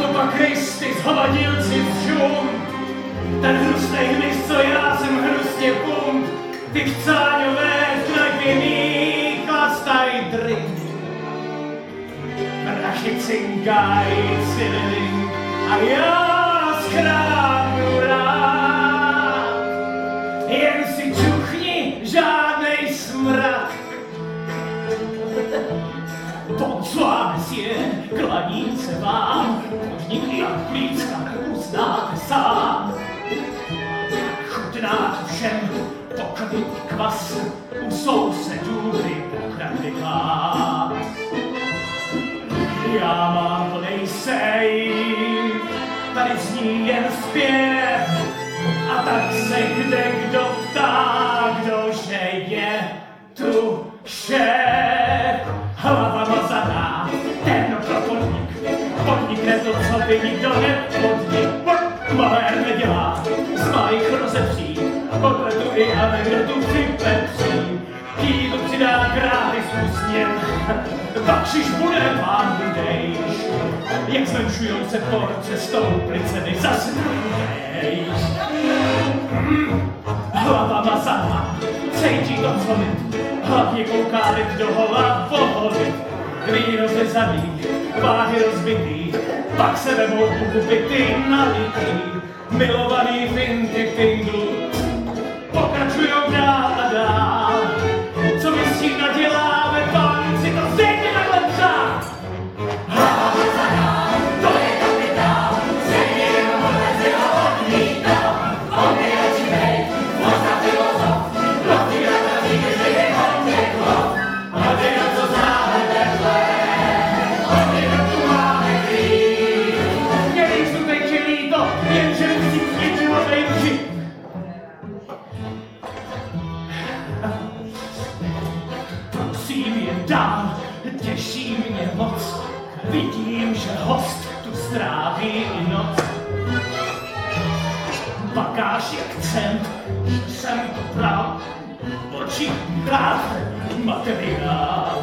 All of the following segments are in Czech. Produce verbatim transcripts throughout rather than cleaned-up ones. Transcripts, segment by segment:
Chlopa Kristy z hovadilci z žum. Ten hnusnej hmyz, co já jsem hnusně punt. Ty chcáňové knajpěný chlastaj drink. Mraši cinkaj civilink a já zkránu rád. Jen si čuchni, žádnej smrad. Bonsoir, monsieur, klaním se vám, podnik Jan Klícka uznáte sám. Chutná tu všem pokrvý kvas, u sousedů vypokradli vás. Já mám plnej sejf, tady zní jen zpěv, a tak se kde kdo ptá, kdože je tu šéf. Hlava mazaná, ten podnik, podnikne to, co by nikdo nepodnik. Malér nedělá, z malých rozepří, podle tu i anekdotu vypepří. Kýlu přidá gratis úsměv, bakšiš bude pán vydejš. Jak zmenšujou se porce, stouply ceny zase vydejš. Hmm. Hlava mazaná, cejtí to zlomit, hlavně kouká lid do hola pohodit. Víno zlezaný, váhy rozbitý, pak se vemou ukupity nalitý. Milovaný finty pinglu pokračujou dál a dál. Co my s tím naděláme, pán si to stejně takhle přát. Hlava mazaná, to je kapitál, stejně jenom odlezi ho odmítal. On je očivej, možná filozof, loky na to víte, že je hodně klop. Hodně na co známe takhle, hodně na tu máme krýv. Mě nejsou teď líto, jenže musím z něčeho vejčit. Prosím jen dál, těší mě moc, vidím, že host tu stráví i noc. Bakáž jak cent, že jsem to bral, oči rád materiál.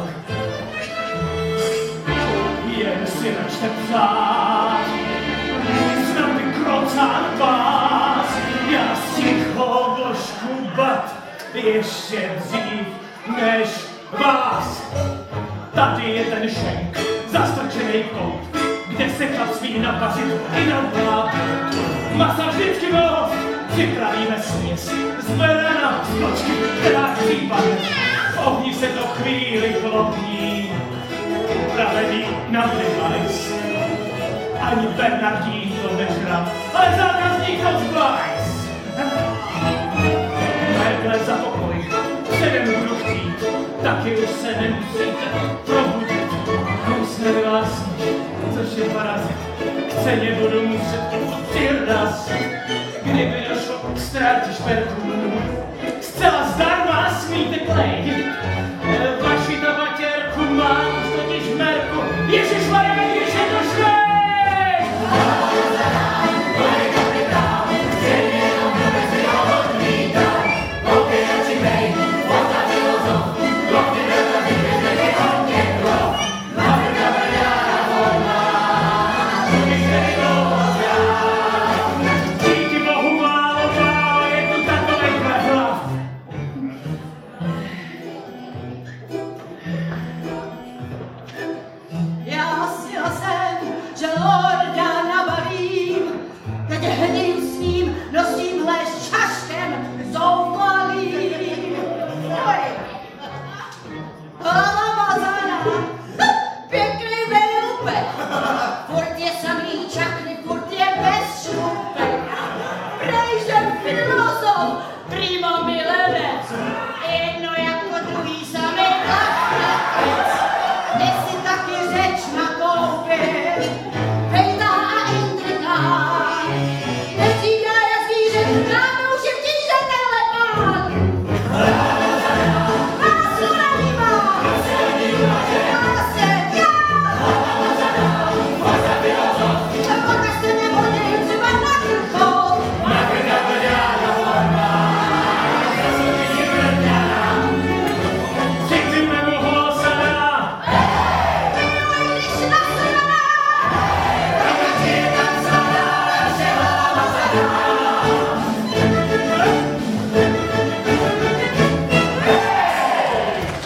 Jen si načte psát, snad vykrocán pás, já si hovošku bat ještě dřív než vás. Tady je ten šenk, zastrčenej kout, kde se chlap smí napařit i na vládu. Masa vždycky most, připravíme směs, zberena z kočky, která případne. V ohni se to chvíli chlopní, upravený na device. Ani Bernardín to nežral, ale zákazník to zbajs. Merkle za pokoj, předem budu chtít, taky už se nemusíte probudit. Hnus nevylásníš, což je parazit, k ceně budu muset přirazit. Kdyby došlo k ztrátě šperků, zcela zdarma smíte klejit. Vaši tabatěrku mám už totiž v merku, ježišmarja, když je to švej! Hello.